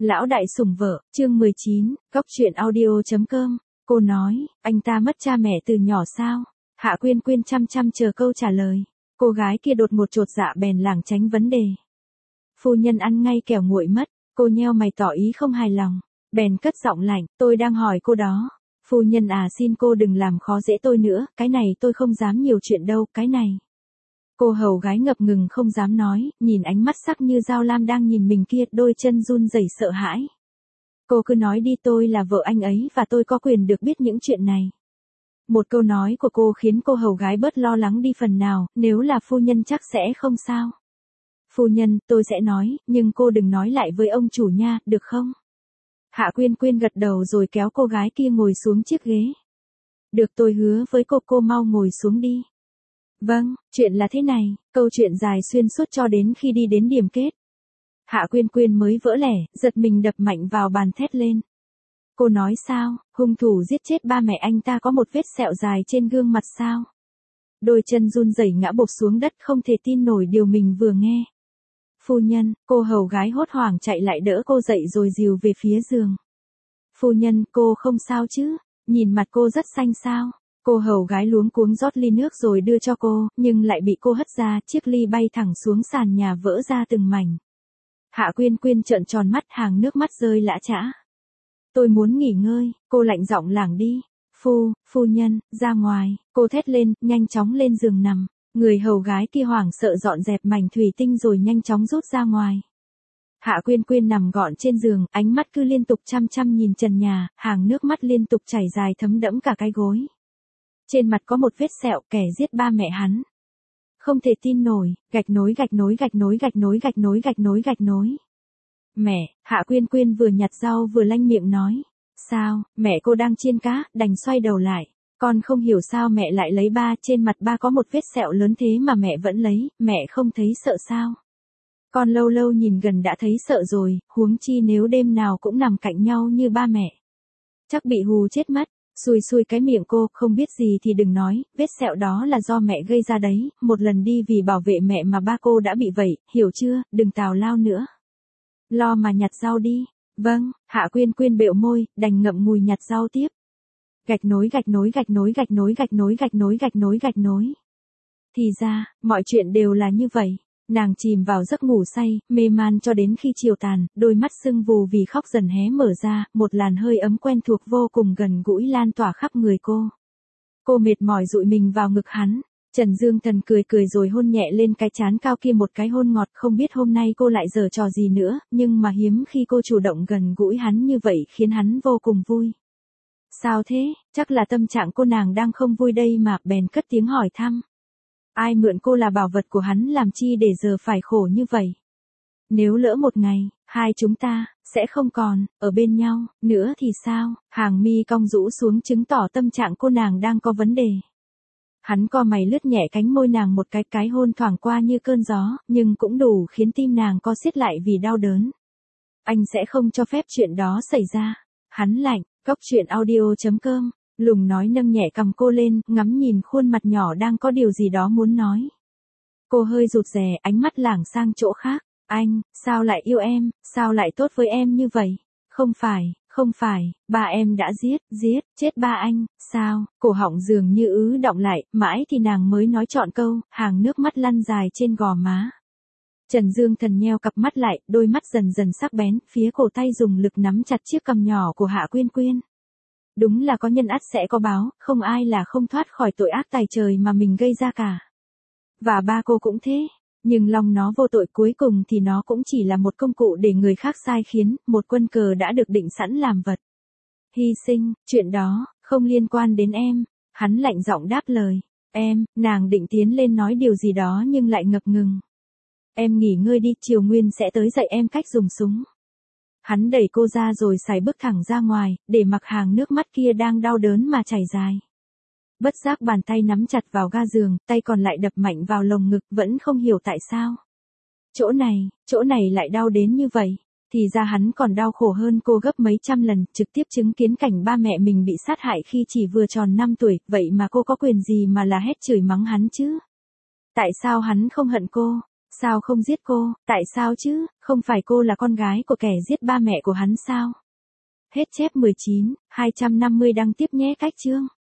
Lão đại sủng vợ, chương 19, góc truyện audio.com. Cô nói, anh ta mất cha mẹ từ nhỏ sao? Hạ Quyên Quyên chăm chăm chờ câu trả lời. Cô gái kia đột một chột dạ bèn lảng tránh vấn đề. Phu nhân ăn ngay kẻo nguội mất, cô nheo mày tỏ ý không hài lòng. Bèn cất giọng lạnh, tôi đang hỏi cô đó. Phu nhân à, xin cô đừng làm khó dễ tôi nữa, cái này tôi không dám nhiều chuyện đâu, cái này. Cô hầu gái ngập ngừng không dám nói, nhìn ánh mắt sắc như dao lam đang nhìn mình kia, đôi chân run rẩy sợ hãi. Cô cứ nói đi, tôi là vợ anh ấy và tôi có quyền được biết những chuyện này. Một câu nói của cô khiến cô hầu gái bớt lo lắng đi phần nào, nếu là phu nhân chắc sẽ không sao. Phu nhân, tôi sẽ nói, nhưng cô đừng nói lại với ông chủ nha, được không? Hạ Quyên Quyên gật đầu rồi kéo cô gái kia ngồi xuống chiếc ghế. Được, tôi hứa với cô mau ngồi xuống đi. Vâng, chuyện là thế này, câu chuyện dài xuyên suốt cho đến khi đi đến điểm kết. Hạ Quyên Quyên mới vỡ lẽ, giật mình đập mạnh vào bàn thét lên. Cô nói sao, hung thủ giết chết ba mẹ anh ta có một vết sẹo dài trên gương mặt sao? Đôi chân run rẩy ngã bộp xuống đất không thể tin nổi điều mình vừa nghe. Phu nhân, cô hầu gái hốt hoảng chạy lại đỡ cô dậy rồi dìu về phía giường. Phu nhân, cô không sao chứ? Nhìn mặt cô rất xanh sao? Cô hầu gái luống cuống rót ly nước rồi đưa cho cô, nhưng lại bị cô hất ra, chiếc ly bay thẳng xuống sàn nhà vỡ ra từng mảnh. Hạ Quyên Quyên trợn tròn mắt, hàng nước mắt rơi lã chã. Tôi muốn nghỉ ngơi, cô lạnh giọng lảng đi. Phu nhân, ra ngoài, cô thét lên, nhanh chóng lên giường nằm. Người hầu gái kia hoảng sợ dọn dẹp mảnh thủy tinh rồi nhanh chóng rút ra ngoài. Hạ Quyên Quyên nằm gọn trên giường, ánh mắt cứ liên tục chăm chăm nhìn trần nhà, hàng nước mắt liên tục chảy dài thấm đẫm cả cái gối. Trên mặt có một vết sẹo, kẻ giết ba mẹ hắn. Không thể tin nổi, gạch nối. Mẹ, Hạ Quyên Quyên vừa nhặt rau vừa lanh miệng nói. Sao, mẹ cô đang chiên cá, đành xoay đầu lại. Con không hiểu sao mẹ lại lấy ba, trên mặt ba có một vết sẹo lớn thế mà mẹ vẫn lấy, mẹ không thấy sợ sao? Con lâu lâu nhìn gần đã thấy sợ rồi, huống chi nếu đêm nào cũng nằm cạnh nhau như ba mẹ. Chắc bị hù chết mất. Xui cái miệng cô, không biết gì thì đừng nói, vết sẹo đó là do mẹ gây ra đấy, một lần đi vì bảo vệ mẹ mà ba cô đã bị vậy, hiểu chưa, đừng tào lao nữa. Lo mà nhặt rau đi. Vâng, Hạ Quyên Quyên bẹo môi, đành ngậm ngùi nhặt rau tiếp. Gạch nối. Thì ra, mọi chuyện đều là như vậy. Nàng chìm vào giấc ngủ say, mê man cho đến khi chiều tàn, đôi mắt sưng vù vì khóc dần hé mở ra, một làn hơi ấm quen thuộc vô cùng gần gũi lan tỏa khắp người cô. Cô mệt mỏi dụi mình vào ngực hắn. Trần Dương Thần cười rồi hôn nhẹ lên cái trán cao kia một cái hôn ngọt, không biết hôm nay cô lại giở trò gì nữa, nhưng mà hiếm khi cô chủ động gần gũi hắn như vậy khiến hắn vô cùng vui. Sao thế, chắc là tâm trạng cô nàng đang không vui đây mà, bèn cất tiếng hỏi thăm. Ai mượn cô là bảo vật của hắn làm chi để giờ phải khổ như vậy? Nếu lỡ một ngày, hai chúng ta sẽ không còn ở bên nhau nữa thì sao? Hàng mi cong rũ xuống chứng tỏ tâm trạng cô nàng đang có vấn đề. Hắn co mày lướt nhẹ cánh môi nàng một cái hôn thoảng qua như cơn gió, nhưng cũng đủ khiến tim nàng co siết lại vì đau đớn. Anh sẽ không cho phép chuyện đó xảy ra. Hắn lạnh, góc truyện audio.com. Lùng nói nâng nhẹ cằm cô lên, ngắm nhìn khuôn mặt nhỏ đang có điều gì đó muốn nói. Cô hơi rụt rè, ánh mắt lảng sang chỗ khác. Anh, sao lại yêu em, sao lại tốt với em như vậy? Không phải, ba em đã giết chết ba anh, sao? Cổ họng dường như ứ đọng lại, mãi thì nàng mới nói trọn câu, hàng nước mắt lăn dài trên gò má. Trần Dương Thần nheo cặp mắt lại, đôi mắt dần dần sắc bén, phía cổ tay dùng lực nắm chặt chiếc cằm nhỏ của Hạ Quyên Quyên. Đúng là có nhân ắt sẽ có báo, không ai là không thoát khỏi tội ác tày trời mà mình gây ra cả. Và ba cô cũng thế, nhưng lòng nó vô tội, cuối cùng thì nó cũng chỉ là một công cụ để người khác sai khiến, một quân cờ đã được định sẵn làm vật. Hy sinh, chuyện đó, không liên quan đến em. Hắn lạnh giọng đáp lời. Nàng định tiến lên nói điều gì đó nhưng lại ngập ngừng. Em nghỉ ngơi đi, Triều Nguyên sẽ tới dạy em cách dùng súng. Hắn đẩy cô ra rồi sải bước thẳng ra ngoài, để mặc hàng nước mắt kia đang đau đớn mà chảy dài. Bất giác bàn tay nắm chặt vào ga giường, tay còn lại đập mạnh vào lồng ngực, vẫn không hiểu tại sao. Chỗ này lại đau đến như vậy. Thì ra hắn còn đau khổ hơn cô gấp mấy trăm lần, trực tiếp chứng kiến cảnh ba mẹ mình bị sát hại khi chỉ vừa tròn 5 tuổi, vậy mà cô có quyền gì mà là hét chửi mắng hắn chứ? Tại sao hắn không hận cô? Sao không giết cô, tại sao chứ, không phải cô là con gái của kẻ giết ba mẹ của hắn sao? Hết chép 19, 250 đăng tiếp nhé. Cách chương.